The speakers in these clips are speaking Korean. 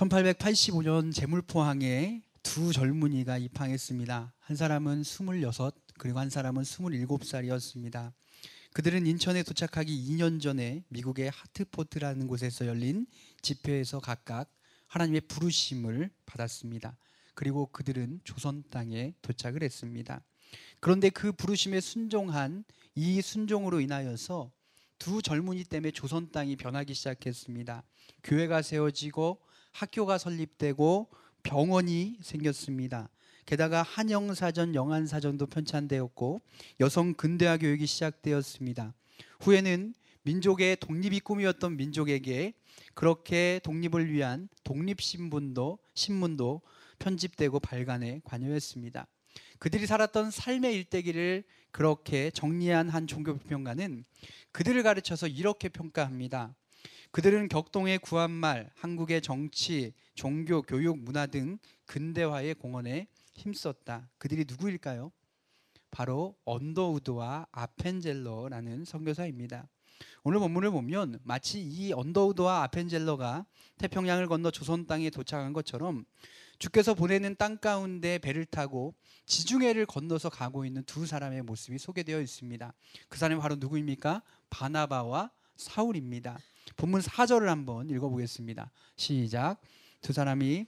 1885년 제물포항에 두 젊은이가 입항했습니다. 한 사람은 26, 그리고 한 사람은 27살이었습니다. 그들은 인천에 도착하기 2년 전에 미국의 하트포트라는 곳에서 열린 집회에서 각각 하나님의 부르심을 받았습니다. 그리고 그들은 조선 땅에 도착을 했습니다. 그런데 그 부르심에 순종한 이 순종으로 인하여서 두 젊은이 때문에 조선 땅이 변하기 시작했습니다. 교회가 세워지고 학교가 설립되고 병원이 생겼습니다. 게다가 한영사전, 영안사전도 편찬되었고 여성 근대화 교육이 시작되었습니다. 후에는 민족의 독립이 꿈이었던 민족에게 그렇게 독립을 위한 독립신문도 편집되고 발간에 관여했습니다. 그들이 살았던 삶의 일대기를 그렇게 정리한 한 종교비평가는 그들을 가르쳐서 이렇게 평가합니다. 그들은 격동의 구한말, 한국의 정치, 종교, 교육, 문화 등 근대화의 공헌에 힘썼다. 그들이 누구일까요? 바로 언더우드와 아펜젤러라는 선교사입니다. 오늘 본문을 보면 마치 이 언더우드와 아펜젤러가 태평양을 건너 조선 땅에 도착한 것처럼 주께서 보내는 땅 가운데 배를 타고 지중해를 건너서 가고 있는 두 사람의 모습이 소개되어 있습니다. 그 사람이 바로 누구입니까? 바나바와 사울입니다. 본문 4절을 한번 읽어보겠습니다. 시작. 두 사람이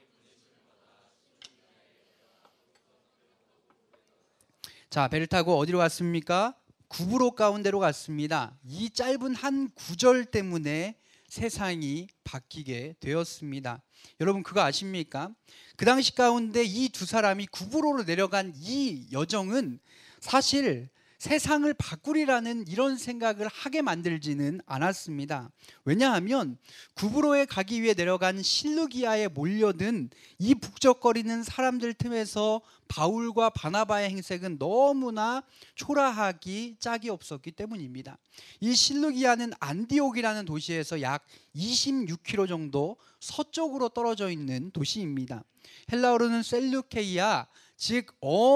배를 타고 어디로 갔습니까? 구브로 가운데로 갔습니다. 이 짧은 한 구절 때문에 세상이 바뀌게 되었습니다. 여러분 그거 아십니까? 그 당시 가운데 이 두 사람이 구브로로 내려간 이 여정은 사실 세상을 바꾸리라는 이런 생각을 하게 만들지는 않았습니다. 왜냐하면 구브로에 가기 위해 내려간 실루기아에 몰려든 이 북적거리는 사람들 틈에서 바울과 바나바의 행색은 너무나 초라하기 짝이 없었기 때문입니다. 이 실루기아는 안디옥이라는 도시에서 약 26km 정도 서쪽으로 떨어져 있는 도시입니다. 헬라어로는 셀루케이아, 즉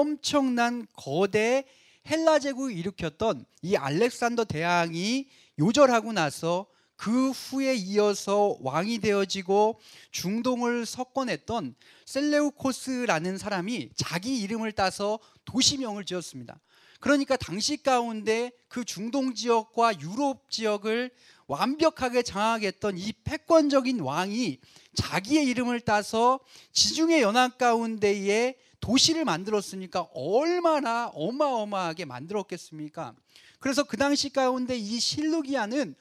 엄청난 거대 헬라 제국을 일으켰던 이 알렉산더 대왕이 요절하고 나서 그 후에 이어서 왕이 되어지고 중동을 석권했던 셀레우코스라는 사람이 자기 이름을 따서 도시명을 지었습니다. 그러니까 당시 가운데 그 중동 지역과 유럽 지역을 완벽하게 장악했던 이 패권적인 왕이 자기의 이름을 따서 지중해 연안 가운데에 도시를 만들었으니까 얼마나 어마어마하게 만들었겠습니까? 그래서 그 당시 가운데 이 실루기아는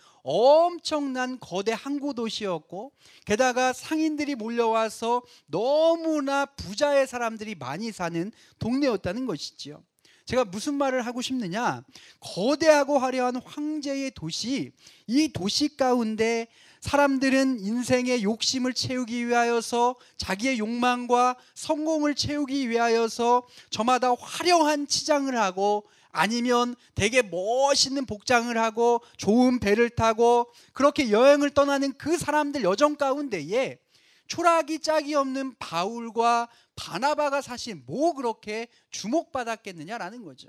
엄청난 거대 항구 도시였고 게다가 상인들이 몰려와서 너무나 부자의 사람들이 많이 사는 동네였다는 것이지요. 제가 무슨 말을 하고 싶느냐? 거대하고 화려한 황제의 도시, 이 도시 가운데 사람들은 인생의 욕심을 채우기 위하여서 자기의 욕망과 성공을 채우기 위하여서 저마다 화려한 치장을 하고 아니면 되게 멋있는 복장을 하고 좋은 배를 타고 그렇게 여행을 떠나는 그 사람들 여정 가운데에 초라하기 짝이 없는 바울과 바나바가 사실 뭐 그렇게 주목받았겠느냐라는 거죠.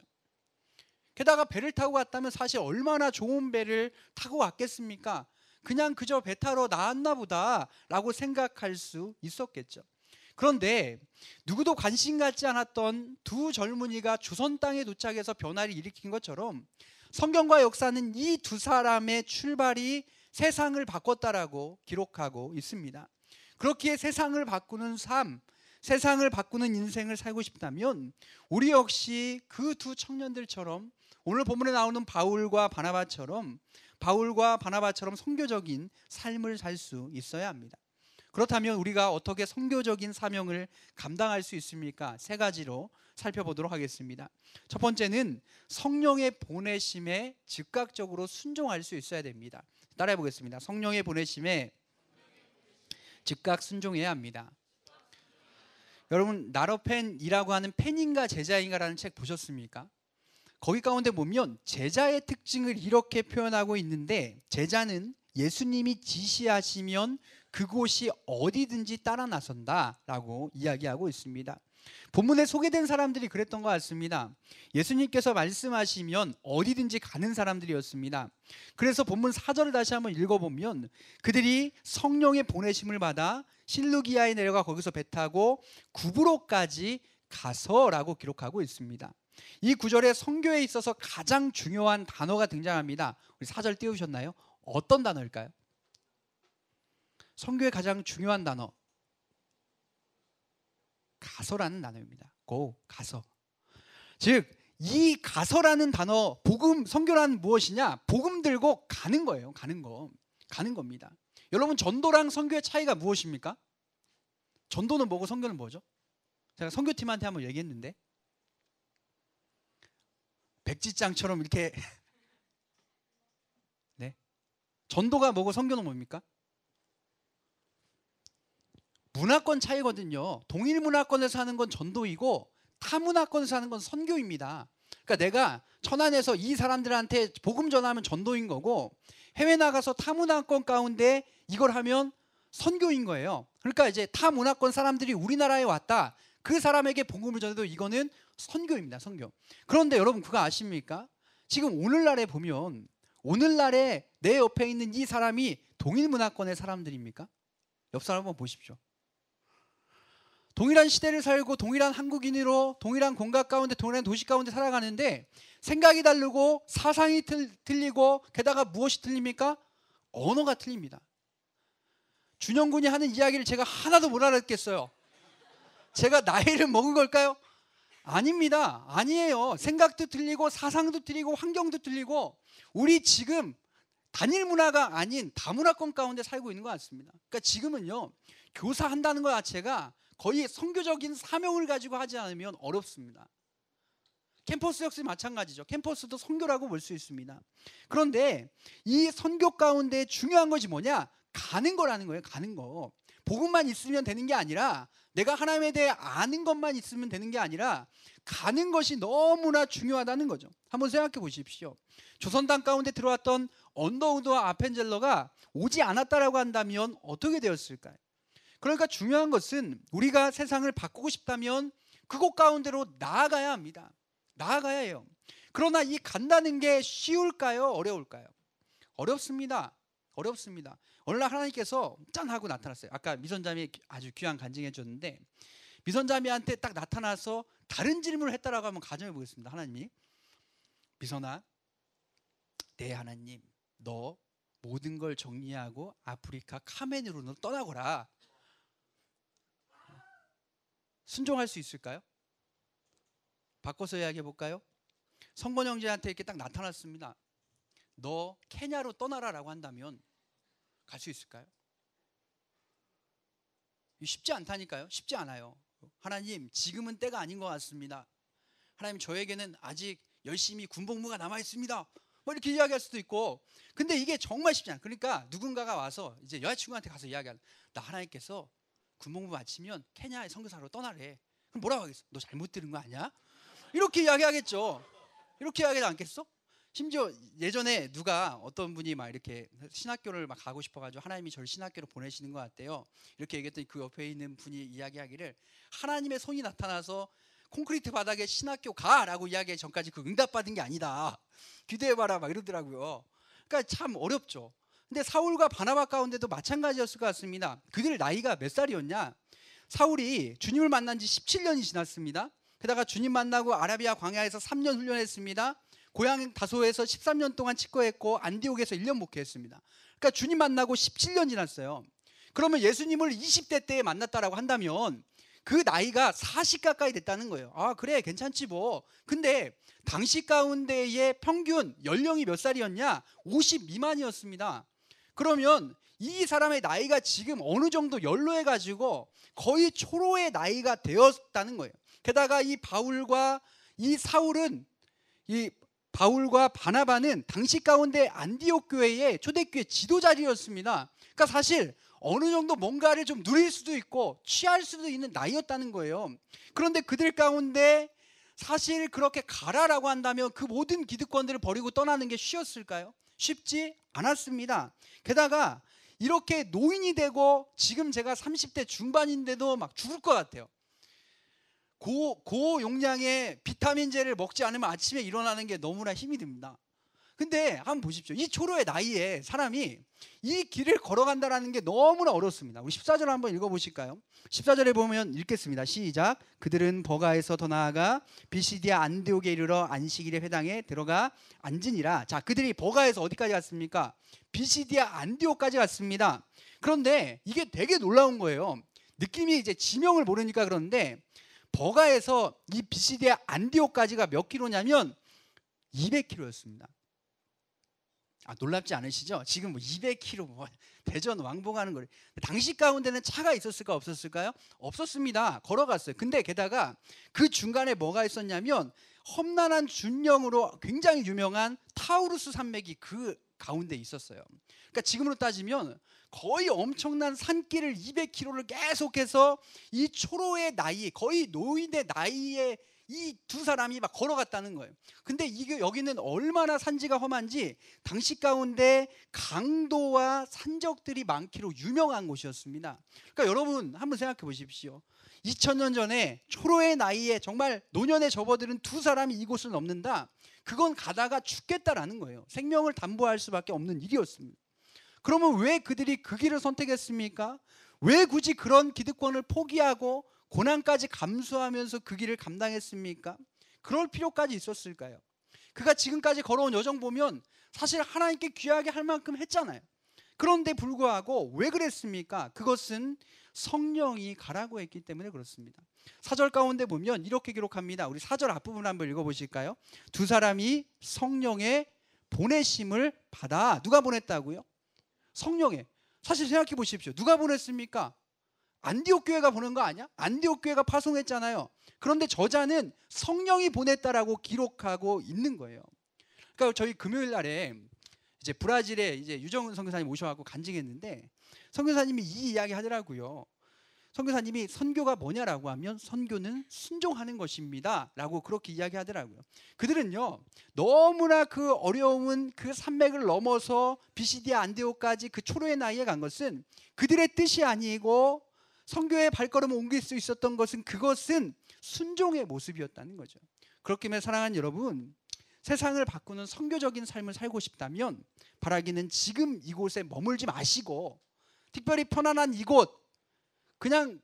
게다가 배를 타고 갔다면 사실 얼마나 좋은 배를 타고 왔겠습니까? 그냥 그저 배 타러 나왔나 보다 라고 생각할 수 있었겠죠. 그런데 누구도 관심 갖지 않았던 두 젊은이가 조선 땅에 도착해서 변화를 일으킨 것처럼 성경과 역사는 이 두 사람의 출발이 세상을 바꿨다라고 기록하고 있습니다. 그렇기에 세상을 바꾸는 삶, 세상을 바꾸는 인생을 살고 싶다면 우리 역시 그 두 청년들처럼 오늘 본문에 나오는 바울과 바나바처럼 선교적인 삶을 살 수 있어야 합니다. 그렇다면 우리가 어떻게 선교적인 사명을 감당할 수 있습니까? 세 가지로 살펴보도록 하겠습니다. 첫 번째는 성령의 보내심에 즉각적으로 순종할 수 있어야 됩니다. 따라해 보겠습니다. 성령의 보내심에 즉각 순종해야 합니다. 여러분 나러펜이라고 하는 펜인가 제자인가라는 책 보셨습니까? 거기 가운데 보면 제자의 특징을 이렇게 표현하고 있는데 제자는 예수님이 지시하시면 그곳이 어디든지 따라 나선다라고 이야기하고 있습니다. 본문에 소개된 사람들이 그랬던 것 같습니다. 예수님께서 말씀하시면 어디든지 가는 사람들이었습니다. 그래서 본문 4절을 다시 한번 읽어보면 그들이 성령의 보내심을 받아 실루기아에 내려가 거기서 배 타고 구브로까지 가서라고 기록하고 있습니다. 이 구절에 선교에 있어서 가장 중요한 단어가 등장합니다. 우리 4절 띄우셨나요? 어떤 단어일까요? 선교의 가장 중요한 단어, 가서라는 단어입니다. 고, 가서. 즉, 이 가서라는 단어, 복음, 선교란 무엇이냐? 복음 들고 가는 거예요. 가는 겁니다. 여러분, 전도랑 선교의 차이가 무엇입니까? 전도는 뭐고 선교는 뭐죠? 제가 선교팀한테 한번 얘기했는데 백지장처럼 이렇게 네. 전도가 뭐고 선교는 뭡니까? 문화권 차이거든요. 동일 문화권에서 하는 건 전도이고 타문화권에서 하는 건 선교입니다. 그러니까 내가 천안에서 이 사람들한테 복음 전하면 전도인 거고 해외 나가서 타문화권 가운데 이걸 하면 선교인 거예요. 그러니까 이제 타문화권 사람들이 우리나라에 왔다. 그 사람에게 복음을 전해도 이거는 선교입니다. 선교. 그런데 여러분 그거 아십니까? 지금 오늘날에 보면 오늘날에 내 옆에 있는 이 사람이 동일 문화권의 사람들입니까? 옆 사람 한번 보십시오. 동일한 시대를 살고 동일한 한국인으로 동일한 공간 가운데 동일한 도시 가운데 살아가는데 생각이 다르고 사상이 틀리고 게다가 무엇이 틀립니까? 언어가 틀립니다. 준영군이 하는 이야기를 제가 하나도 못 알아듣겠어요. 제가 나이를 먹은 걸까요? 아닙니다. 아니에요. 생각도 틀리고 사상도 틀리고 환경도 틀리고 우리 지금 단일 문화가 아닌 다문화권 가운데 살고 있는 것 같습니다. 그러니까 지금은요 교사한다는 것 자체가 거의 선교적인 사명을 가지고 하지 않으면 어렵습니다. 캠퍼스 역시 마찬가지죠. 캠퍼스도 선교라고 볼 수 있습니다. 그런데 이 선교 가운데 중요한 것이 뭐냐? 가는 거라는 거예요. 가는 거. 복음만 있으면 되는 게 아니라 내가 하나님에 대해 아는 것만 있으면 되는 게 아니라 가는 것이 너무나 중요하다는 거죠. 한번 생각해 보십시오. 조선 땅 가운데 들어왔던 언더우드와 아펜젤러가 오지 않았다라고 한다면 어떻게 되었을까요? 그러니까 중요한 것은 우리가 세상을 바꾸고 싶다면 그곳 가운데로 나아가야 합니다. 나아가야 해요. 그러나 이 간다는 게 쉬울까요? 어려울까요? 어렵습니다. 어렵습니다. 어느 날 하나님께서 짠 하고 나타났어요. 아까 미선자매 아주 귀한 간증해 줬는데 미선자매한테 딱 나타나서 다른 질문을 했다라고 한번 가정해 보겠습니다. 하나님이 미선아, 네 하나님, 너 모든 걸 정리하고 아프리카 카메룬으로 떠나거라. 순종할 수 있을까요? 바꿔서 이야기해 볼까요? 성권 형제한테 이렇게 딱 나타났습니다. 너 케냐로 떠나라라고 한다면 갈 수 있을까요? 쉽지 않다니까요. 쉽지 않아요. 하나님, 지금은 때가 아닌 것 같습니다. 하나님, 저에게는 아직 열심히 군복무가 남아 있습니다. 뭐 이렇게 이야기할 수도 있고, 근데 이게 정말 쉽지 않아요. 그러니까 누군가가 와서 이제 여자친구한테 가서 이야기하는, 나 하나님께서 군복무 마치면 케냐에 선교사로 떠나래. 그럼 뭐라고 하겠어? 너 잘못 들은 거 아니야? 이렇게 이야기하겠죠. 이렇게 이야기하지 않겠어? 심지어 예전에 누가 어떤 분이 막 이렇게 신학교를 막 가고 싶어가지고 하나님이 저를 신학교로 보내시는 것 같대요. 이렇게 얘기했더니 그 옆에 있는 분이 이야기하기를 하나님의 손이 나타나서 콘크리트 바닥에 신학교 가라고 이야기하기 전까지 그 응답받은 게 아니다. 기대해봐라 막 이러더라고요. 그러니까 참 어렵죠. 근데 사울과 바나바 가운데도 마찬가지였을 것 같습니다. 그들 나이가 몇 살이었냐? 사울이 주님을 만난 지 17년이 지났습니다. 게다가 주님 만나고 아라비아 광야에서 3년 훈련했습니다. 고향 다소에서 13년 동안 치과했고 안디옥에서 1년 목회했습니다. 그러니까 주님 만나고 17년 지났어요. 그러면 예수님을 20대 때에 만났다라고 한다면 그 나이가 40 가까이 됐다는 거예요. 아 그래 괜찮지 뭐. 근데 당시 가운데의 평균 연령이 몇 살이었냐? 50 미만이었습니다. 그러면 이 사람의 나이가 지금 어느 정도 연로해가지고 거의 초로의 나이가 되었다는 거예요. 게다가 이 바울과 이 사울은 이 바울과 바나바는 당시 가운데 안디옥 교회의 초대교회 지도자리였습니다. 그러니까 사실 어느 정도 뭔가를 좀 누릴 수도 있고 취할 수도 있는 나이였다는 거예요. 그런데 그들 가운데 사실 그렇게 가라라고 한다면 그 모든 기득권들을 버리고 떠나는 게 쉬웠을까요? 쉽지 않았습니다. 게다가 이렇게 노인이 되고 지금 제가 30대 중반인데도 막 죽을 것 같아요. 고용량의 비타민제를 먹지 않으면 아침에 일어나는 게 너무나 힘이 듭니다. 근데 한번 보십시오. 이 초로의 나이에 사람이 이 길을 걸어간다는 게 너무나 어렵습니다. 우리 14절 한번 읽어보실까요? 14절에 보면 읽겠습니다. 시작. 그들은 버가에서 더 나아가 비시디아 안디옥에 이르러 안식일의 회당에 들어가 앉으니라. 자, 그들이 버가에서 어디까지 갔습니까? 비시디아 안디옥까지 갔습니다. 그런데 이게 되게 놀라운 거예요. 느낌이 이제 지명을 모르니까 그런데 버가에서 이 비시디아 안디옥까지가 몇 킬로냐면 200킬로였습니다. 놀랍지 않으시죠? 지금 뭐 200km 대전 왕복 하는 거를. 당시 가운데는 차가 있었을까 없었을까요? 없었습니다. 걸어갔어요. 근데 게다가 그 중간에 뭐가 있었냐면 험난한 준령으로 굉장히 유명한 타우루스 산맥이 그 가운데 있었어요. 그러니까 지금으로 따지면 거의 엄청난 산길을 200km를 계속해서 이 초로의 나이, 거의 노인의 나이에 이 두 사람이 막 걸어갔다는 거예요. 근데 이게 여기는 얼마나 산지가 험한지 당시 가운데 강도와 산적들이 많기로 유명한 곳이었습니다. 그러니까 여러분 한번 생각해 보십시오. 2000년 전에 초로의 나이에 정말 노년에 접어드는 두 사람이 이곳을 넘는다. 그건 가다가 죽겠다라는 거예요. 생명을 담보할 수밖에 없는 일이었습니다. 그러면 왜 그들이 그 길을 선택했습니까? 왜 굳이 그런 기득권을 포기하고 고난까지 감수하면서 그 길을 감당했습니까? 그럴 필요까지 있었을까요? 그가 지금까지 걸어온 여정 보면 사실 하나님께 귀하게 할 만큼 했잖아요. 그런데 불구하고 왜 그랬습니까? 그것은 성령이 가라고 했기 때문에 그렇습니다. 4절 가운데 보면 이렇게 기록합니다. 우리 4절 앞부분 한번 읽어보실까요? 두 사람이 성령의 보내심을 받아. 누가 보냈다고요? 성령의. 사실 생각해 보십시오. 누가 보냈습니까? 안디옥 교회가 보낸 거 아니야? 안디옥 교회가 파송했잖아요. 그런데 저자는 성령이 보냈다라고 기록하고 있는 거예요. 그러니까 저희 금요일 날에 이제 브라질에 이제 유정은 선교사님 모셔갖고 간증했는데 선교사님이 이 이야기 하더라고요. 선교사님이 선교가 뭐냐라고 하면 선교는 순종하는 것입니다라고 그렇게 이야기하더라고요. 그들은요 너무나 그 어려운 그 산맥을 넘어서 비시디아 안디옥까지 그 초로의 나이에 간 것은 그들의 뜻이 아니고 선교의 발걸음을 옮길 수 있었던 것은 그것은 순종의 모습이었다는 거죠. 그렇기 때문에 사랑하는 여러분, 세상을 바꾸는 선교적인 삶을 살고 싶다면 바라기는 지금 이곳에 머물지 마시고 특별히 편안한 이곳, 그냥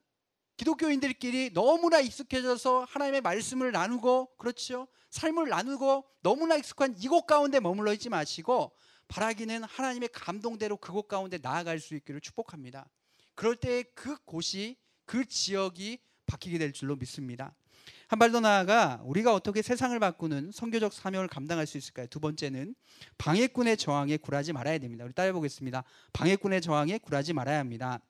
기독교인들끼리 너무나 익숙해져서 하나님의 말씀을 나누고 그렇죠, 삶을 나누고 너무나 익숙한 이곳 가운데 머물러 있지 마시고 바라기는 하나님의 감동대로 그곳 가운데 나아갈 수 있기를 축복합니다. 그럴 때 그곳이, 그 지역이 바뀌게 될 줄로 믿습니다. 한 발 더 나아가 우리가 어떻게 세상을 바꾸는 선교적 사명을 감당할 수 있을까요? 두 번째는 방해꾼의 저항에 굴하지 말아야 됩니다. 우리 따라 보겠습니다. 방해꾼의 저항에 굴하지 말아야 합니다.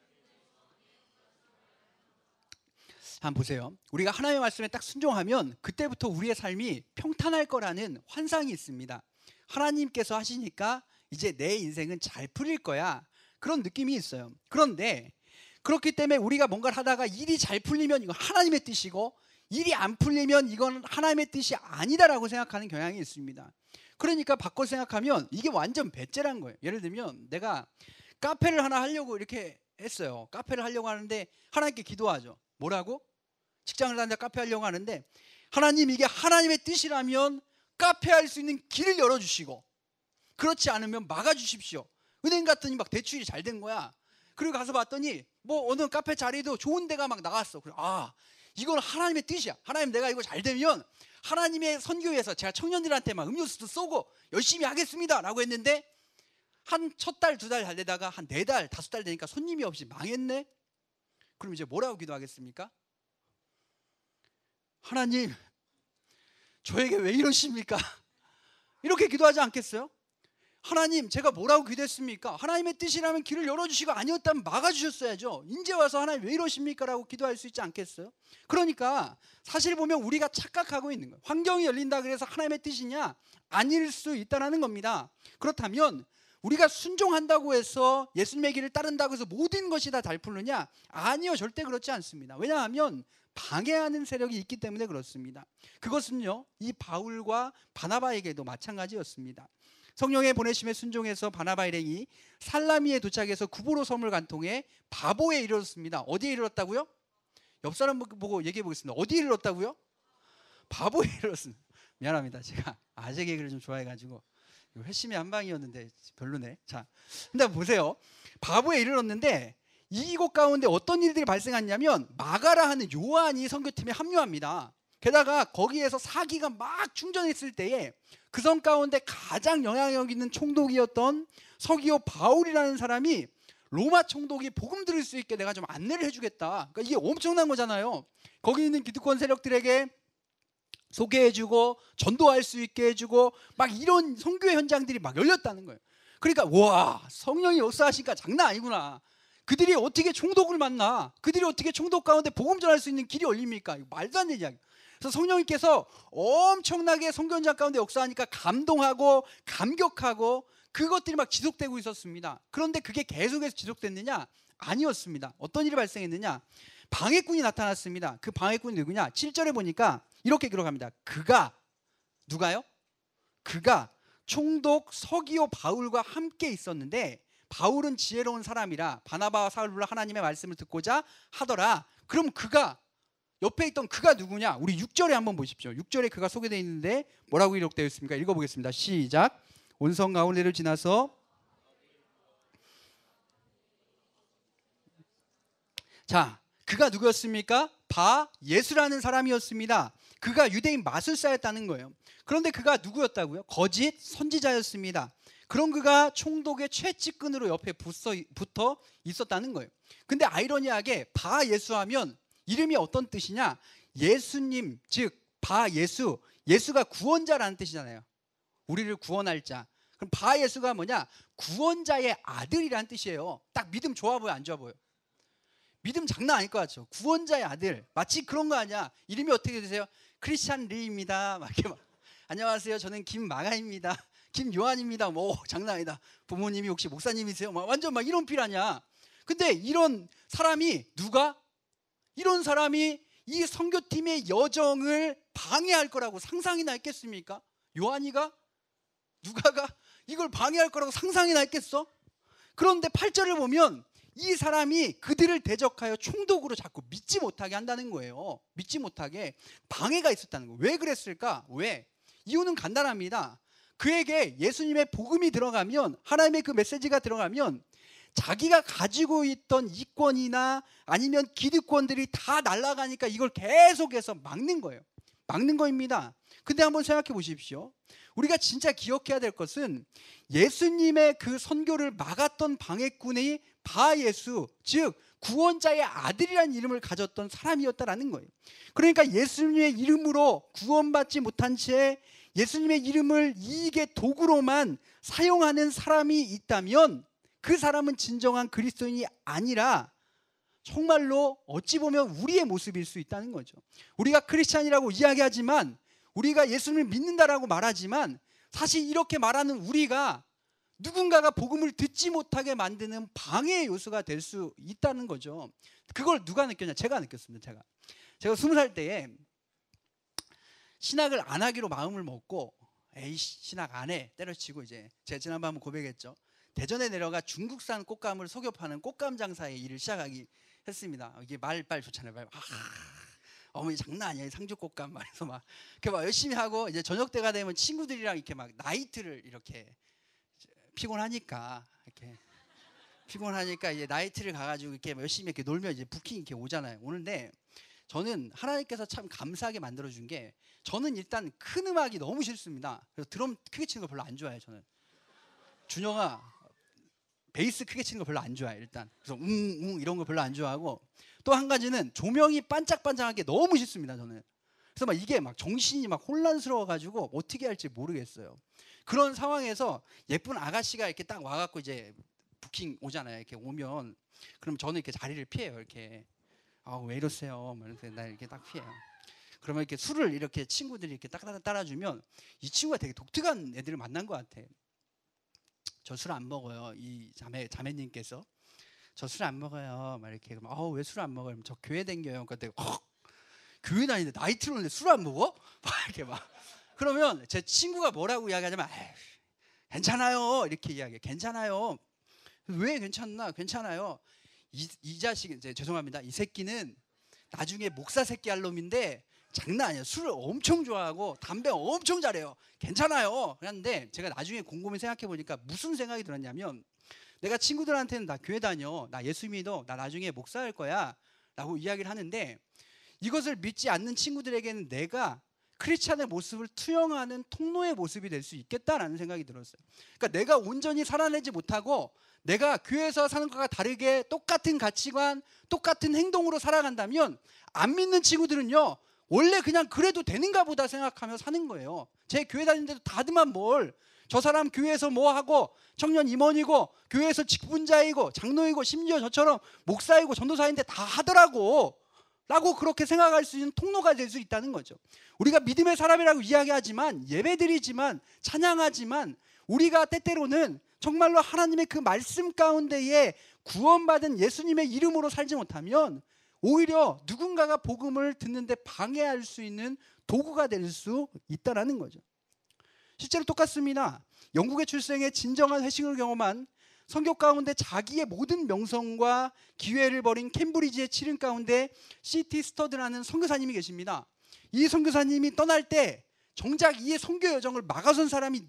한번 보세요. 우리가 하나님의 말씀에 딱 순종하면 그때부터 우리의 삶이 평탄할 거라는 환상이 있습니다. 하나님께서 하시니까 이제 내 인생은 잘 풀릴 거야, 그런 느낌이 있어요. 그런데 그렇기 때문에 우리가 뭔가를 하다가 일이 잘 풀리면 이건 하나님의 뜻이고 일이 안 풀리면 이건 하나님의 뜻이 아니다라고 생각하는 경향이 있습니다. 그러니까 바꿔 생각하면 이게 완전 배째란 거예요. 예를 들면 내가 카페를 하나 하려고 이렇게 했어요. 카페를 하려고 하는데 하나님께 기도하죠. 뭐라고? 직장을 다니다 카페 하려고 하는데 하나님, 이게 하나님의 뜻이라면 카페 할 수 있는 길을 열어주시고 그렇지 않으면 막아주십시오. 은행 갔더니 막 대출이 잘 된 거야. 그리고 가서 봤더니 뭐 어느 카페 자리도 좋은 데가 막 나왔어. 그래, 이건 하나님의 뜻이야. 하나님, 내가 이거 잘 되면 하나님의 선교회에서 제가 청년들한테 막 음료수도 쏘고 열심히 하겠습니다 라고 했는데 한 첫 달, 두 달 잘 되다가 한 4달, 5달 되니까 손님이 없이 망했네. 그럼 이제 뭐라고 기도하겠습니까? 하나님, 저에게 왜 이러십니까? 이렇게 기도하지 않겠어요? 하나님, 제가 뭐라고 기도했습니까? 하나님의 뜻이라면 길을 열어주시고 아니었다면 막아주셨어야죠. 이제 와서 하나님 왜 이러십니까? 라고 기도할 수 있지 않겠어요? 그러니까 사실 보면 우리가 착각하고 있는 거예요. 환경이 열린다 그래서 하나님의 뜻이냐? 아닐 수 있다는 겁니다. 그렇다면 우리가 순종한다고 해서 예수님의 길을 따른다고 해서 모든 것이 다 잘 풀느냐? 아니요, 절대 그렇지 않습니다. 왜냐하면 방해하는 세력이 있기 때문에 그렇습니다. 그것은요, 이 바울과 바나바에게도 마찬가지였습니다. 성령의 보내심에 순종해서 바나바 일행이 살라미에 도착해서 구브로 섬을 간통해 바보에 이르렀습니다. 어디에 이르렀다고요? 옆 사람 보고 얘기해 보겠습니다. 어디 이르렀다고요? 바보에 이르렀습니다. 미안합니다. 제가 아재 개그를 좀 좋아해가지고 회심의 한 방이었는데 별로네. 자, 근데 보세요. 바보에 이르렀는데 이곳 가운데 어떤 일들이 발생했냐면 마가라 하는 요한이 선교팀에 합류합니다. 게다가 거기에서 사기가 막 충전했을 때에 그 성 가운데 가장 영향력 있는 총독이었던 서기오 바울이라는 사람이 로마 총독이 복음 들을 수 있게 내가 좀 안내를 해주겠다. 그러니까 이게 엄청난 거잖아요. 거기 있는 기득권 세력들에게 소개해주고 전도할 수 있게 해주고 막 이런 선교의 현장들이 막 열렸다는 거예요. 그러니까 와, 성령이 역사하시니까 장난 아니구나. 그들이 어떻게 총독을 만나? 그들이 어떻게 총독 가운데 복음 전할 수 있는 길이 열립니까? 말도 안 되는 이야기. 그래서 성령님께서 엄청나게 선교 현장 가운데 역사하니까 감동하고 감격하고 그것들이 막 지속되고 있었습니다. 그런데 그게 계속해서 지속됐느냐? 아니었습니다. 어떤 일이 발생했느냐? 방해꾼이 나타났습니다. 그 방해꾼이 누구냐? 7절에 보니까 이렇게 기록합니다. 그가, 누가요? 그가 총독 서기오 바울과 함께 있었는데 바울은 지혜로운 사람이라 바나바와 사울을 불러 하나님의 말씀을 듣고자 하더라. 그럼 그가, 옆에 있던 그가 누구냐? 우리 6절에 한번 보십시오. 6절에 그가 소개되어 있는데 뭐라고 기록되어 있습니까? 읽어보겠습니다. 시작. 온성 가운데를 지나서, 자, 그가 누구였습니까? 바 예수라는 사람이었습니다. 그가 유대인 마술사였다는 거예요. 그런데 그가 누구였다고요? 거짓 선지자였습니다. 그런 그가 총독의 최측근으로 옆에 붙어 있었다는 거예요. 근데 아이러니하게 바 예수하면 이름이 어떤 뜻이냐? 예수님, 즉 바 예수, 예수가 구원자라는 뜻이잖아요. 우리를 구원할 자. 그럼 바 예수가 뭐냐? 구원자의 아들이라는 뜻이에요. 딱 믿음 좋아 보여, 안 좋아 보여? 믿음 장난 아닐 것 같죠? 구원자의 아들. 마치 그런 거 아니야? 이름이 어떻게 되세요? 크리스찬 리입니다. 막 이렇게 막, 안녕하세요. 저는 김마가입니다. 김요한입니다. 뭐 장난 아니다. 부모님이 혹시 목사님이세요? 막 완전 막 이런 필 아니야. 근데 이런 사람이 누가? 이런 사람이 이 선교팀의 여정을 방해할 거라고 상상이나 했겠습니까? 요한이가? 누가가? 이걸 방해할 거라고 상상이나 했겠어? 그런데 8절을 보면 이 사람이 그들을 대적하여 총독으로 자꾸 믿지 못하게 한다는 거예요. 믿지 못하게 방해가 있었다는 거예요. 왜 그랬을까? 왜? 이유는 간단합니다. 그에게 예수님의 복음이 들어가면, 하나님의 그 메시지가 들어가면 자기가 가지고 있던 이권이나 아니면 기득권들이 다 날아가니까 이걸 계속해서 막는 거예요. 막는 거입니다. 근데 한번 생각해 보십시오. 우리가 진짜 기억해야 될 것은 예수님의 그 선교를 막았던 방해꾼이 바예수, 즉 구원자의 아들이라는 이름을 가졌던 사람이었다라는 거예요. 그러니까 예수님의 이름으로 구원받지 못한 채 예수님의 이름을 이익의 도구로만 사용하는 사람이 있다면 그 사람은 진정한 그리스도인이 아니라 정말로 어찌 보면 우리의 모습일 수 있다는 거죠. 우리가 크리스찬이라고 이야기하지만, 우리가 예수님을 믿는다라고 말하지만, 사실 이렇게 말하는 우리가 누군가가 복음을 듣지 못하게 만드는 방해의 요소가 될 수 있다는 거죠. 그걸 누가 느꼈냐? 제가 느꼈습니다. 제가 20살 때에 신학을 안 하기로 마음을 먹고, 에이씨 신학 안 해 때려치고, 이제 제가 지난번 한번 고백했죠. 대전에 내려가 중국산 꽃감을 속여 파는 꽃감 장사의 일을 시작하기 했습니다. 이게 말빨 좋잖아요. 어머니 장난 아니에요. 상주 꽃감 말해서 막 이렇게 막 열심히 하고, 이제 저녁 때가 되면 친구들이랑 이렇게 막 나이트를 이렇게 피곤하니까 이제 나이트를 가가지고 이렇게 열심히 이렇게 놀면 이제 부킹 이렇게 오잖아요. 오는데 저는 하나님께서 참 감사하게 만들어준 게, 저는 일단 큰 음악이 너무 싫습니다. 그래서 드럼 크게 치는 거 별로 안 좋아해요. 저는 준영아 베이스 크게 치는 거 별로 안 좋아해. 일단 그래서 이런 거 별로 안 좋아하고, 또 한 가지는 조명이 반짝반짝한 게 너무 싫습니다. 저는. 그래서 막 이게 막 정신이 막 혼란스러워 가지고 어떻게 할지 모르겠어요. 그런 상황에서 예쁜 아가씨가 이렇게 딱 와갖고 이제 부킹 오잖아요. 이렇게 오면 그럼 저는 이렇게 자리를 피해요. 이렇게 왜 이러세요? 나 이렇게 딱 피해요. 그러면 이렇게 술을 이렇게 친구들이 이렇게 딱 따라주면 이 친구가 되게 독특한 애들을 만난 것 같아. 저 술 안 먹어요. 이 자매님께서 저 술 안 먹어요. 막 이렇게 왜 술 안 먹어요? 저 교회 댕겨요. 그때 교회 다니는데 나이트로 오는데 술 안 먹어? 막 이렇게 막 그러면 제 친구가 뭐라고 이야기하냐면 괜찮아요. 이렇게 이야기해. 괜찮아요. 왜 괜찮나? 괜찮아요. 이 자식, 죄송합니다. 이 새끼는 나중에 목사 새끼 할 놈인데 장난 아니에요. 술을 엄청 좋아하고 담배 엄청 잘해요. 괜찮아요. 그런데 제가 나중에 곰곰이 생각해 보니까 무슨 생각이 들었냐면, 내가 친구들한테는 나 교회 다녀, 나 예수 믿어, 나 나중에 목사 할 거야 라고 이야기를 하는데, 이것을 믿지 않는 친구들에게는 내가 크리스찬의 모습을 투영하는 통로의 모습이 될 수 있겠다라는 생각이 들었어요. 그러니까 내가 온전히 살아내지 못하고 내가 교회에서 사는 것과 다르게 똑같은 가치관, 똑같은 행동으로 살아간다면 안 믿는 친구들은요, 원래 그냥 그래도 되는가 보다 생각하며 사는 거예요. 제 교회 다니는데도 다드만 뭘, 저 사람 교회에서 뭐 하고 청년 임원이고 교회에서 직분자이고 장로이고 심지어 저처럼 목사이고 전도사인데 다 하더라고 라고 그렇게 생각할 수 있는 통로가 될 수 있다는 거죠. 우리가 믿음의 사람이라고 이야기하지만, 예배드리지만, 찬양하지만, 우리가 때때로는 정말로 하나님의 그 말씀 가운데에 구원받은 예수님의 이름으로 살지 못하면 오히려 누군가가 복음을 듣는데 방해할 수 있는 도구가 될 수 있다는 거죠. 실제로 똑같습니다. 영국의 출생에 진정한 회심을 경험한, 성교 가운데 자기의 모든 명성과 기회를 버린 캠브리지의 치른 가운데 C.T. 스터드라는 선교사님이 계십니다. 이 선교사님이 떠날 때 정작 이 선교 여정을 막아선 사람이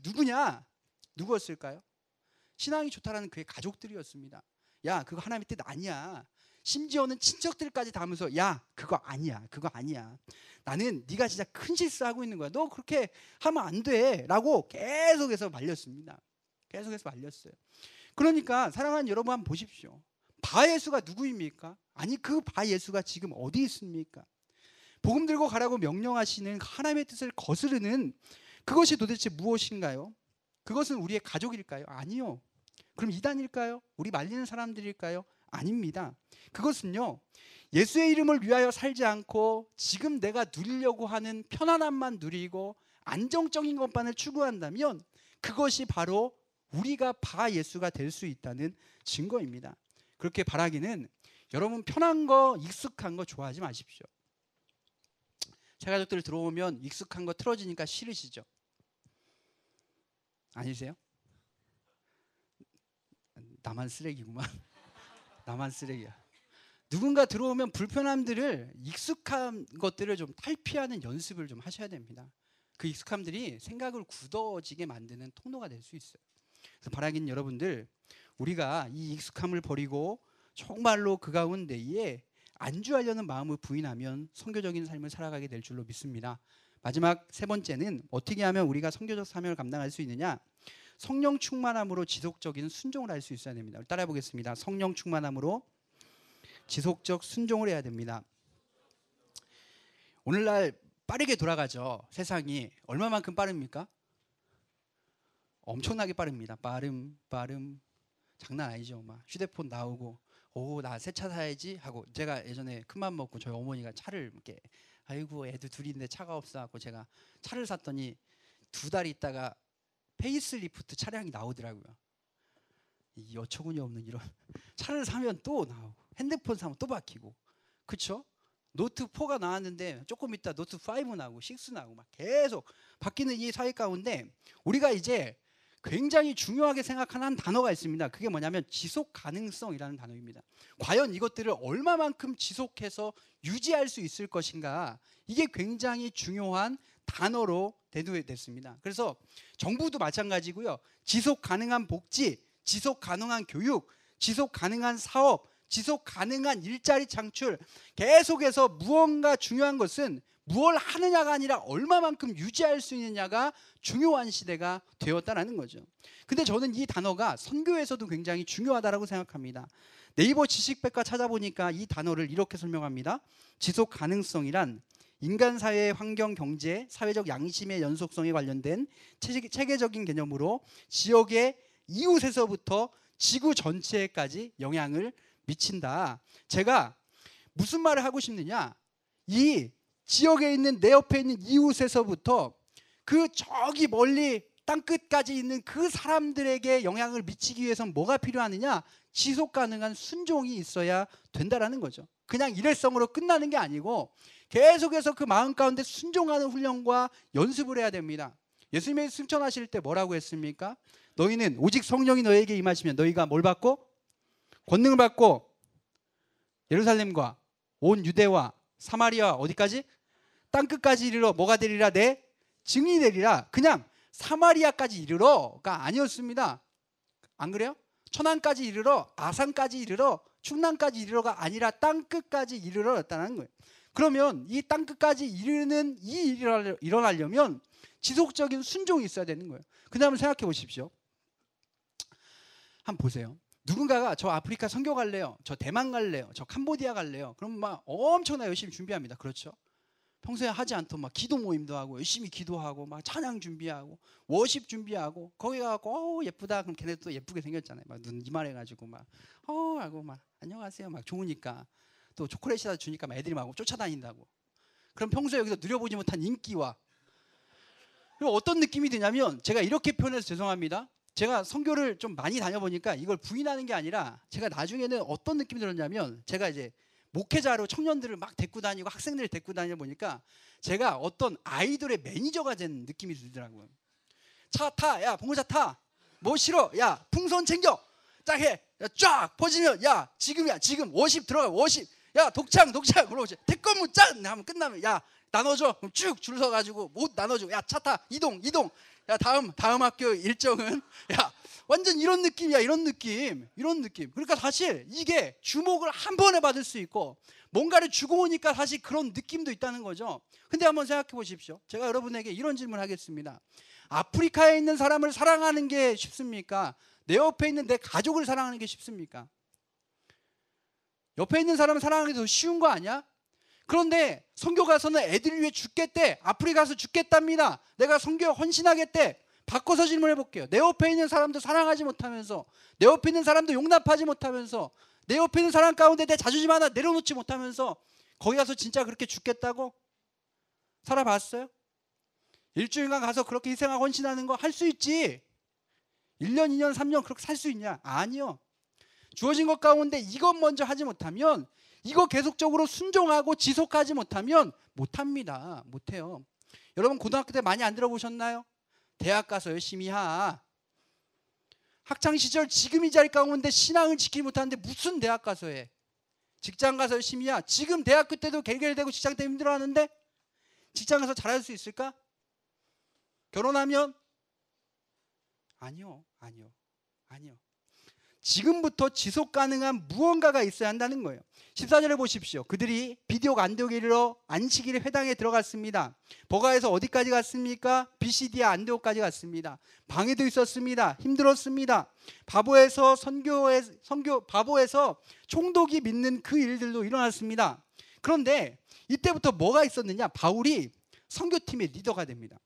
누구였을까요? 신앙이 좋다라는 그의 가족들이었습니다. 야, 그거 하나님의 뜻 아니야. 심지어는 친척들까지 닿으면서, 야, 그거 아니야, 그거 아니야. 나는 네가 진짜 큰 실수하고 있는 거야. 너 그렇게 하면 안 돼 라고 계속해서 말렸습니다. 계속해서 말렸어요. 그러니까 사랑하는 여러분, 한번 보십시오. 바 예수가 누구입니까? 아니, 그 바 예수가 지금 어디 있습니까? 복음 들고 가라고 명령하시는 하나님의 뜻을 거스르는 그것이 도대체 무엇인가요? 그것은 우리의 가족일까요? 아니요. 그럼 이단일까요? 우리 말리는 사람들일까요? 아닙니다. 그것은요, 예수의 이름을 위하여 살지 않고 지금 내가 누리려고 하는 편안함만 누리고 안정적인 것만을 추구한다면 그것이 바로 우리가 바 예수가 될 수 있다는 증거입니다. 그렇게 바라기는, 여러분 편한 거, 익숙한 거 좋아하지 마십시오. 제 가족들 들어오면 익숙한 거 틀어지니까 싫으시죠? 아니세요? 나만 쓰레기구만. 나만 쓰레기야. 누군가 들어오면 불편함들을, 익숙한 것들을 좀 탈피하는 연습을 좀 하셔야 됩니다. 그 익숙함들이 생각을 굳어지게 만드는 통로가 될 수 있어요. 그래서 바라기는 여러분들, 우리가 이 익숙함을 버리고 정말로 그 가운데에 안주하려는 마음을 부인하면 선교적인 삶을 살아가게 될 줄로 믿습니다. 마지막 세 번째는, 어떻게 하면 우리가 선교적 사명을 감당할 수 있느냐? 성령 충만함으로 지속적인 순종을 할 수 있어야 됩니다. 따라해 보겠습니다. 성령 충만함으로 지속적 순종을 해야 됩니다. 오늘날 빠르게 돌아가죠. 세상이 얼마만큼 빠릅니까? 엄청나게 빠릅니다. 빠름 장난 아니죠. 막 휴대폰 나오고, 오, 나 새 차 사야지 하고, 제가 예전에 큰맘 먹고 저희 어머니가 차를 이렇게, 아이고 애들 둘인데 차가 없어 갖고 제가 차를 샀더니 2달 있다가 페이스리프트 차량이 나오더라고요. 이 어처구니 없는 이런 차를 사면 또 나오고, 핸드폰 사면 또 바뀌고, 그쵸? 노트 4가 나왔는데 조금 있다 노트 5 나오고 6 나오고 막 계속 바뀌는 이 사회 가운데 우리가 이제 굉장히 중요하게 생각하는 한 단어가 있습니다. 그게 뭐냐면 지속 가능성이라는 단어입니다. 과연 이것들을 얼마만큼 지속해서 유지할 수 있을 것인가, 이게 굉장히 중요한 단어로 대두됐습니다. 그래서 정부도 마찬가지고요. 지속 가능한 복지, 지속 가능한 교육, 지속 가능한 사업, 지속 가능한 일자리 창출, 계속해서 무언가 중요한 것은 무엇을 하느냐가 아니라 얼마만큼 유지할 수 있느냐가 중요한 시대가 되었다는 거죠. 근데 저는 이 단어가 선교에서도 굉장히 중요하다고 생각합니다. 네이버 지식백과 찾아보니까 이 단어를 이렇게 설명합니다. 지속 가능성이란 인간 사회의 환경, 경제, 사회적 양심의 연속성에 관련된 체계적인 개념으로 지역의 이웃에서부터 지구 전체까지 영향을 미친다. 제가 무슨 말을 하고 싶느냐, 이 지역에 있는 내 옆에 있는 이웃에서부터 그 저기 멀리 땅끝까지 있는 그 사람들에게 영향을 미치기 위해서는 뭐가 필요하느냐? 지속 가능한 순종이 있어야 된다라는 거죠. 그냥 일회성으로 끝나는 게 아니고 계속해서 그 마음 가운데 순종하는 훈련과 연습을 해야 됩니다. 예수님이 승천하실 때 뭐라고 했습니까? 너희는 오직 성령이 너희에게 임하시면 너희가 뭘 받고? 권능을 받고 예루살렘과 온 유대와 사마리아 어디까지? 땅끝까지 이르러 뭐가 되리라? 내 증인이 되리라. 그냥 사마리아까지 이르러가 아니었습니다. 안 그래요? 천안까지 이르러, 아산까지 이르러, 충남까지 이르러가 아니라 땅끝까지 이르러였다는 거예요. 그러면 이 땅끝까지 이르는 이 일이 일어나려면 지속적인 순종이 있어야 되는 거예요. 근데 한번 생각해 보십시오. 한번 보세요. 누군가가 저 아프리카 선교 갈래요, 저 대만 갈래요, 저 캄보디아 갈래요. 그럼 막 엄청나 열심히 준비합니다. 그렇죠? 평소에 하지 않던 막 기도 모임도 하고 열심히 기도하고 막 찬양 준비하고 워십 준비하고 거기 가고 예쁘다 그럼 걔네도 또 예쁘게 생겼잖아요. 막 눈 이만해가지고 막 하고 막 안녕하세요 막 좋으니까 또 초콜릿이다 주니까 막 애들이 막 쫓아다닌다고. 그럼 평소에 여기서 누려보지 못한 인기와 그리고 어떤 느낌이 드냐면 제가 이렇게 표현해서 죄송합니다. 제가 선교를 좀 많이 다녀보니까 이걸 부인하는 게 아니라 제가 나중에는 어떤 느낌이 들었냐면 제가 이제 목회자로 청년들을 막 데리고 다니고 학생들을 데리고 다녀 보니까 제가 어떤 아이돌의 매니저가 된 느낌이 들더라고요. 차 타, 야 봉고차 타, 뭐 싫어, 야 풍선 챙겨, 쫙 해, 야, 쫙 퍼지면 야 지금이야 지금 워십 들어가 워십, 야 독창 그러고 태권무 짠 하면 끝나면 야 나눠줘, 그럼 쭉 줄 서가지고 못 나눠줘, 야 차 타 이동, 야 다음 학교 일정은 야 완전 이런 느낌이야. 이런 느낌. 그러니까 사실 이게 주목을 한 번에 받을 수 있고 뭔가를 주고 오니까 사실 그런 느낌도 있다는 거죠. 근데 한번 생각해 보십시오. 제가 여러분에게 이런 질문을 하겠습니다. 아프리카에 있는 사람을 사랑하는 게 쉽습니까? 내 옆에 있는 내 가족을 사랑하는 게 쉽습니까? 옆에 있는 사람을 사랑하는 게 더 쉬운 거 아니야? 그런데 선교 가서는 애들을 위해 죽겠대. 아프리카 가서 죽겠답니다. 내가 선교에 헌신하겠대. 바꿔서 질문해 볼게요. 내 옆에 있는 사람도 사랑하지 못하면서, 내 옆에 있는 사람도 용납하지 못하면서, 내 옆에 있는 사람 가운데 내 자존심 하나 내려놓지 못하면서 거기 가서 진짜 그렇게 죽겠다고? 살아봤어요? 일주일간 가서 그렇게 희생하고 헌신하는 거 할 수 있지. 1년, 2년, 3년 그렇게 살 수 있냐? 아니요. 주어진 것 가운데 이것 먼저 하지 못하면, 이거 계속적으로 순종하고 지속하지 못하면 못합니다. 못해요. 여러분 고등학교 때 많이 안 들어보셨나요? 대학 가서 열심히 하. 학창시절 지금 이 자리 가운데 신앙을 지키지 못하는데 무슨 대학 가서 해. 직장 가서 열심히 하. 지금 대학교 때도 갤갤대고 직장 때문에 힘들어하는데 직장 가서 잘할 수 있을까? 결혼하면? 아니요. 지금부터 지속 가능한 무언가가 있어야 한다는 거예요. 14절에 보십시오. 그들이 비디오가 안디옥에 이르러 안식일에 회당에 들어갔습니다. 버가에서 어디까지 갔습니까? 비시디아 안디옥까지 갔습니다. 방해도 있었습니다. 힘들었습니다. 바보에서 바보에서 총독이 믿는 그 일들도 일어났습니다. 그런데 이때부터 뭐가 있었느냐? 바울이 선교팀의 리더가 됩니다.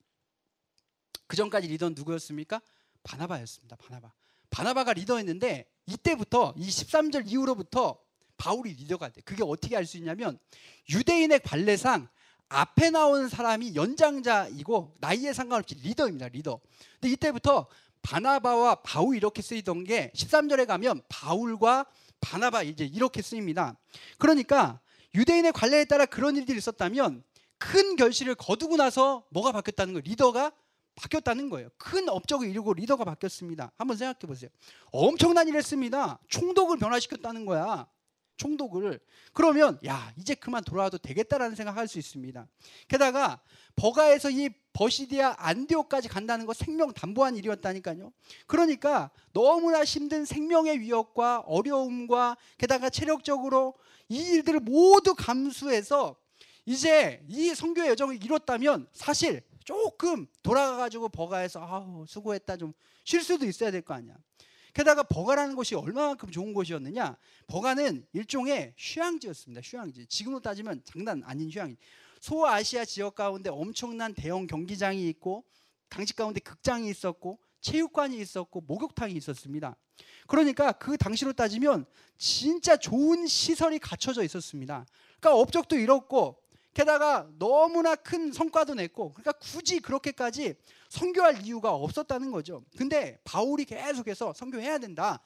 그 전까지 리더는 누구였습니까? 바나바였습니다. 바나바가 리더였는데 이때부터 이 13절 이후로부터 바울이 리더가 돼. 그게 어떻게 알 수 있냐면 유대인의 관례상 앞에 나오는 사람이 연장자이고 나이에 상관없이 리더입니다. 리더. 근데 이때부터 바나바와 바울이 이렇게 쓰이던 게 13절에 가면 바울과 바나바 이제 이렇게 쓰입니다. 그러니까 유대인의 관례에 따라 그런 일들이 있었다면 큰 결실을 거두고 나서 뭐가 바뀌었다는 거예요? 리더가 바뀌었다는 거예요. 큰 업적을 이루고 리더가 바뀌었습니다. 한번 생각해 보세요. 엄청난 일을 했습니다. 총독을 변화시켰다는 거야. 총독을. 그러면 야 이제 그만 돌아와도 되겠다라는 생각할 수 있습니다. 게다가 버가에서 이 버시디아 안디옥까지 간다는 거 생명담보한 일이었다니까요. 그러니까 너무나 힘든 생명의 위협과 어려움과 게다가 체력적으로 이 일들을 모두 감수해서 이제 이 선교의 여정을 이뤘다면 사실 조금 돌아가가지고 버가에서 아우 수고했다 좀 쉴 수도 있어야 될 거 아니야. 게다가 버가라는 곳이 얼마만큼 좋은 곳이었느냐. 버가는 일종의 휴양지였습니다. 휴양지. 지금으로 따지면 장난 아닌 휴양지. 소아시아 지역 가운데 엄청난 대형 경기장이 있고 당시 가운데 극장이 있었고 체육관이 있었고 목욕탕이 있었습니다. 그러니까 그 당시로 따지면 진짜 좋은 시설이 갖춰져 있었습니다. 그러니까 업적도 이뤘고 게다가 너무나 큰 성과도 냈고 그러니까 굳이 그렇게까지 선교할 이유가 없었다는 거죠. 근데 바울이 계속해서 선교해야 된다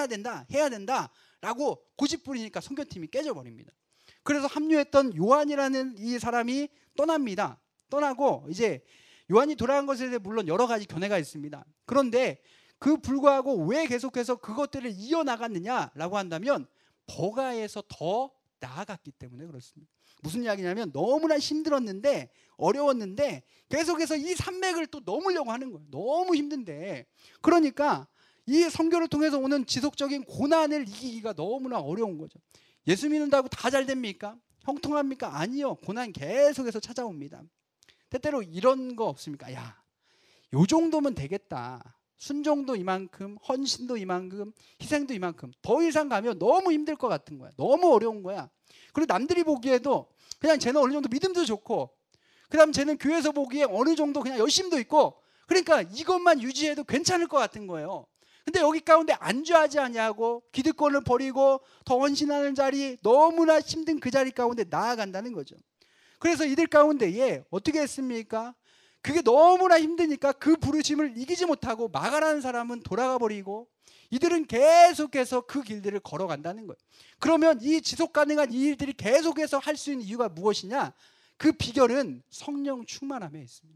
라고 고집 부리니까 선교팀이 깨져버립니다. 그래서 합류했던 요한이라는 이 사람이 떠납니다. 떠나고 이제 요한이 돌아간 것에 대해 물론 여러 가지 견해가 있습니다. 그런데 그 불구하고 왜 계속해서 그것들을 이어나갔느냐라고 한다면 버가에서 더 나아갔기 때문에 그렇습니다. 무슨 이야기냐면 너무나 힘들었는데 어려웠는데 계속해서 이 산맥을 또 넘으려고 하는 거예요. 너무 힘든데. 그러니까 이 선교를 통해서 오는 지속적인 고난을 이기기가 너무나 어려운 거죠. 예수 믿는다고 다 잘 됩니까? 형통합니까? 아니요. 고난 계속해서 찾아옵니다. 때때로 이런 거 없습니까? 야, 요 정도면 되겠다. 순종도 이만큼, 헌신도 이만큼, 희생도 이만큼. 더 이상 가면 너무 힘들 것 같은 거야. 너무 어려운 거야. 그리고 남들이 보기에도 그냥 쟤는 어느 정도 믿음도 좋고, 그 다음 쟤는 교회에서 보기에 어느 정도 그냥 열심도 있고, 그러니까 이것만 유지해도 괜찮을 것 같은 거예요. 근데 여기 가운데 안주하지 아니하고 기득권을 버리고 더 헌신하는 자리, 너무나 힘든 그 자리 가운데 나아간다는 거죠. 그래서 이들 가운데에 어떻게 했습니까? 그게 너무나 힘드니까 그 부르심을 이기지 못하고 마가라는 사람은 돌아가 버리고 이들은 계속해서 그 길들을 걸어간다는 거예요. 그러면 이 지속 가능한 이 일들이 계속해서 할 수 있는 이유가 무엇이냐? 그 비결은 성령 충만함에 있습니다.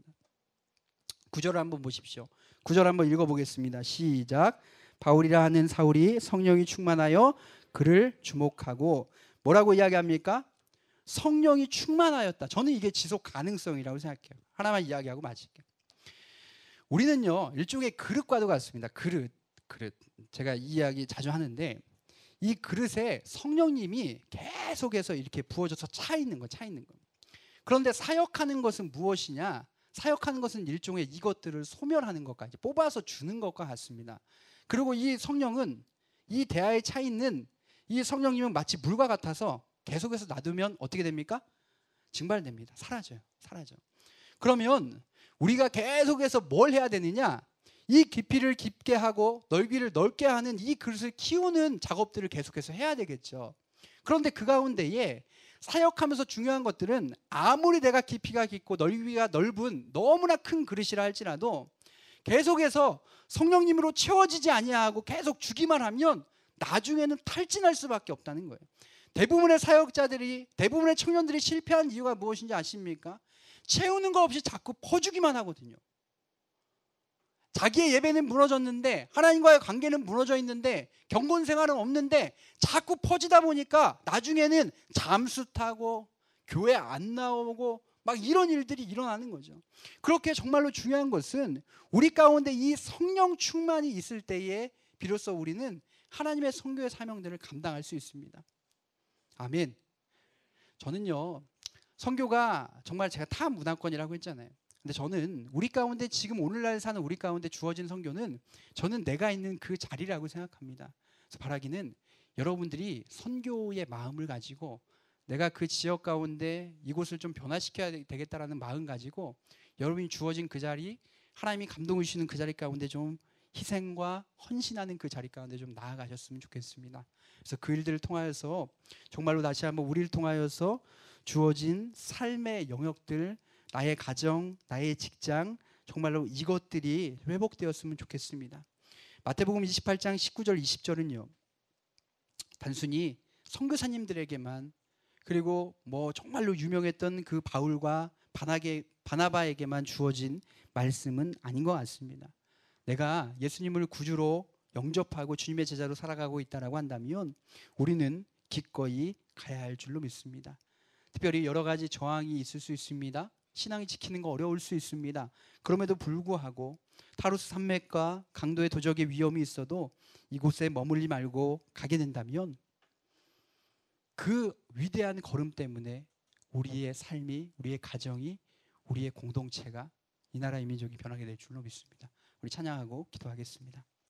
구절을 한번 보십시오. 9절 한번 읽어보겠습니다. 시작. 바울이라 하는 사울이 성령이 충만하여 그를 주목하고, 뭐라고 이야기합니까? 성령이 충만하였다. 저는 이게 지속 가능성이라고 생각해요. 하나만 이야기하고 마칠게요. 우리는요, 일종의 그릇과도 같습니다. 그릇. 제가 이 이야기 자주 하는데, 이 그릇에 성령님이 계속해서 이렇게 부어져서 차 있는 거. 그런데 사역하는 것은 무엇이냐? 사역하는 것은 일종의 이것들을 소멸하는 것까지 뽑아서 주는 것과 같습니다. 그리고 이 성령은 이 대야에 차 있는 이 성령님은 마치 물과 같아서 계속해서 놔두면 어떻게 됩니까? 증발됩니다. 사라져. 그러면 우리가 계속해서 뭘 해야 되느냐? 이 깊이를 깊게 하고 넓이를 넓게 하는 이 그릇을 키우는 작업들을 계속해서 해야 되겠죠. 그런데 그 가운데에 사역하면서 중요한 것들은 아무리 내가 깊이가 깊고 넓이가 넓은 너무나 큰 그릇이라 할지라도 계속해서 성령님으로 채워지지 아니하고 계속 주기만 하면 나중에는 탈진할 수밖에 없다는 거예요. 대부분의 사역자들이, 대부분의 청년들이 실패한 이유가 무엇인지 아십니까? 채우는 거 없이 자꾸 퍼주기만 하거든요. 자기의 예배는 무너졌는데, 하나님과의 관계는 무너져 있는데, 경건 생활은 없는데 자꾸 퍼지다 보니까 나중에는 잠수 타고 교회 안 나오고 막 이런 일들이 일어나는 거죠. 그렇게 정말로 중요한 것은 우리 가운데 이 성령 충만이 있을 때에 비로소 우리는 하나님의 선교의 사명들을 감당할 수 있습니다. 아멘. 저는요, 선교가 정말 제가 타 문화권이라고 했잖아요. 근데 저는 우리 가운데 지금 오늘날 사는 우리 가운데 주어진 선교는 저는 내가 있는 그 자리라고 생각합니다. 그래서 바라기는 여러분들이 선교의 마음을 가지고 내가 그 지역 가운데 이곳을 좀 변화시켜야 되겠다라는 마음 가지고 여러분이 주어진 그 자리, 하나님이 감동을 주시는 그 자리 가운데 좀 희생과 헌신하는 그 자리 가운데 좀 나아가셨으면 좋겠습니다. 그래서 그 일들을 통하여서 정말로 다시 한번 우리를 통하여서 주어진 삶의 영역들, 나의 가정, 나의 직장, 정말로 이것들이 회복되었으면 좋겠습니다. 마태복음 28장 19절 20절은요, 단순히 선교사님들에게만, 그리고 뭐 정말로 유명했던 그 바울과 바나바에게만 주어진 말씀은 아닌 것 같습니다. 내가 예수님을 구주로 영접하고 주님의 제자로 살아가고 있다라고 한다면 우리는 기꺼이 가야 할 줄로 믿습니다. 특별히 여러 가지 저항이 있을 수 있습니다. 신앙이 지키는 거 어려울 수 있습니다. 그럼에도 불구하고 타루스 산맥과 강도의 도적의 위험이 있어도 이곳에 머물지 말고 가게 된다면 그 위대한 걸음 때문에 우리의 삶이, 우리의 가정이, 우리의 공동체가, 이 나라의 민족이 변하게 될 줄로 믿습니다. 우리 찬양하고 기도하겠습니다.